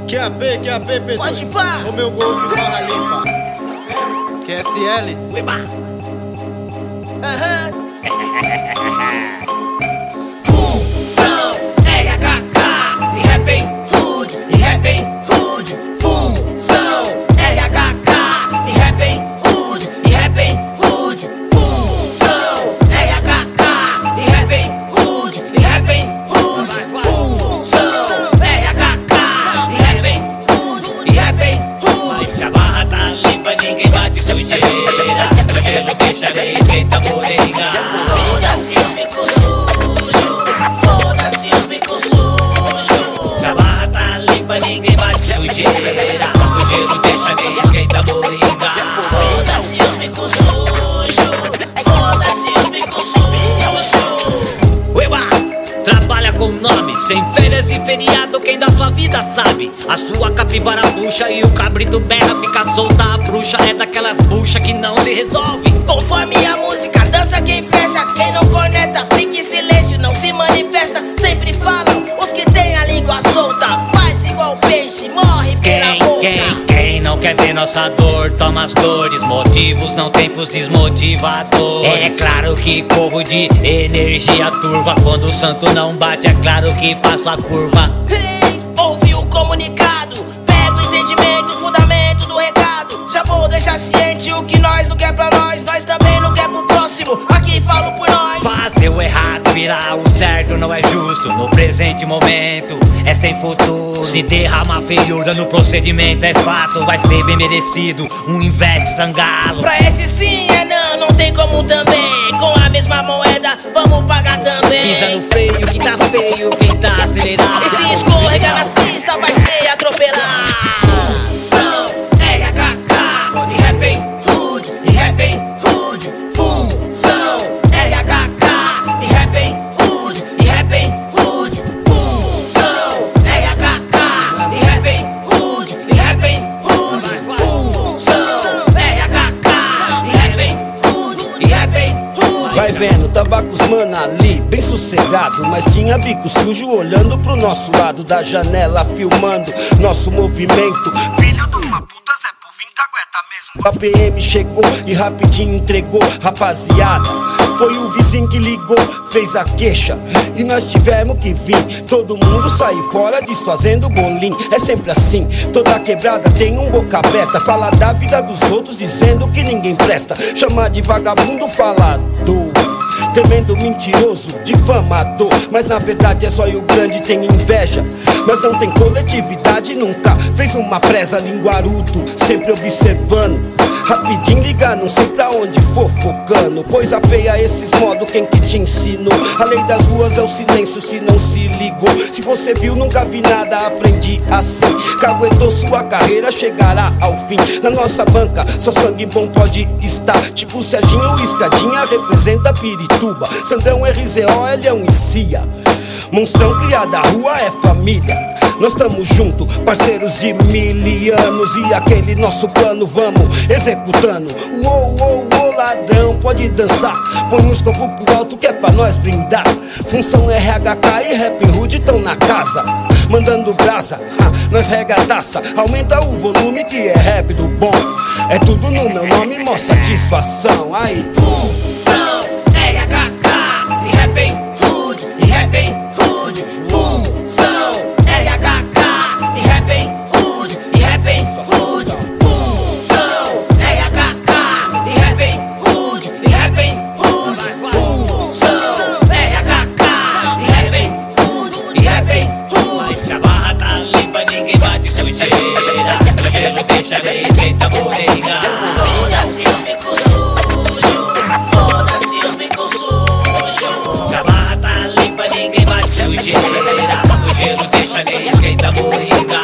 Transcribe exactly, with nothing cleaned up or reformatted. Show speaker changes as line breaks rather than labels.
Q A P, Q A P, P dois.
Pode pá.
O meu Golf Barra Limpa. Q S L.
Ueba. Aham. Função R H K e Rapping Hood, e Rapping Hood. Função R H K e Rapping Hood, e Rapping Hood. Função R H K e Rapping Hood, e Rapping Hood. Função R H K e Rapping Hood, e Rapping Hood.
Se a barra tá limpa, ninguém bate sujeira. O gelo deixa areia, esquenta a bodega.
Foda-se os bicos sujos, foda-se os bicos sujos.
Se a barra tá limpa, ninguém bate sujeira. O gelo deixa areia, esquenta a bodega.
Foda-se os bicos sujos, foda-se os bicos sujos.
Ueba! Trabalha com nome, sem férias e feriado, quem da sua vida sabe. A sua capivara puxa e o cabrito berra, fica solta a bruxa. É daquelas buchas que não se resolve.
Conforme a música, dança quem fecha. Quem não conecta, fica em silêncio, não se manifesta. Sempre falam, os que têm a língua solta. Faz igual peixe, morre pela
Quem,
boca.
quem, quem não quer ver nossa dor, toma as dores. Motivos não tempos desmotivadores. É claro que corro de energia turva. Quando o santo não bate, é claro que faço a curva.
Hey, ouvi o comunicado, pega o entendimento, o fundamento do recado. Já vou deixar ciente o que nós não quer pra nós, nós também não quer pro próximo. Aqui falo por nós.
Fazer o errado, virar o certo não é justo. No presente momento é sem futuro. Se derramar feiura no procedimento é fato, vai ser bem merecido um Ivete Sangalo.
Pra esse sim é não, não tem como também. Com a mesma moeda, vamos pagar também.
Pisa no freio que tá feio, quem tá acelerado.
E se escorregar nas pistas vai ser atropelado. Função R H K e Rapping Hood, e Rapping Hood. Função R H K e Rapping Hood, e Rapping Hood. Função R H K e Rapping Hood, e Rapping Hood. Função R H K e Rapping Hood, e Rapping Hood.
Vai vendo, tava com os mano ali, bem sossegado, mas tinha bico sujo olhando pro nosso lado da janela, filmando nosso movimento. Filho de uma puta, Zé Povinho cagueta mesmo. A P M chegou e rapidinho entregou, rapaziada. Foi o vizinho que ligou, fez a queixa e nós tivemos que vir. Todo mundo sair fora desfazendo bolim. É sempre assim, toda quebrada tem um boca aberta. Fala da vida dos outros dizendo que ninguém presta. Chama de vagabundo falador, tremendo mentiroso, difamador. Mas na verdade é só eu grande tem inveja. Mas não tem coletividade nunca. Fez uma presa linguarudo, sempre observando. Rapidinho liga, não sei pra onde fofocando. Coisa feia esses modos, quem que te ensinou? A lei das ruas é o silêncio, se não se ligou. Se você viu, nunca vi nada, aprendi assim. Caguetou sua carreira, chegará ao fim. Na nossa banca, só sangue bom pode estar. Tipo Serginho, Escadinha, representa Pirituba. Sandrão, R Z O, Elião e Cia. Monstrão criado, a rua é família. Nós tamo junto, parceiros de mil anos. E aquele nosso plano vamos executando. Uou, uou, uou, ladrão, pode dançar. Põe os copos pro alto que é pra nós brindar. Função R H K e Rapping Hood tão na casa, mandando brasa, ha, nós regataça. Aumenta o volume que é rap do bom. É tudo no meu nome, mó satisfação. Aí,
Função R H K e Rapping Hood, e Rapping Hood. Função R H K e Rapping Hood, e Rapping Hood. Função R H K e Rapping Hood, e Rapping Hood. Função R H K e Rapping Hood, e Rapping Hood.
Se a barra tá limpa, ninguém bate sujeira. O gelo deixa areia, esquenta a bodega.
Foda-se os bicos sujos, foda-se os bicos sujos.
Se a barra tá limpa, ninguém bate sujeira. O gelo deixa areia, esquenta a bodega.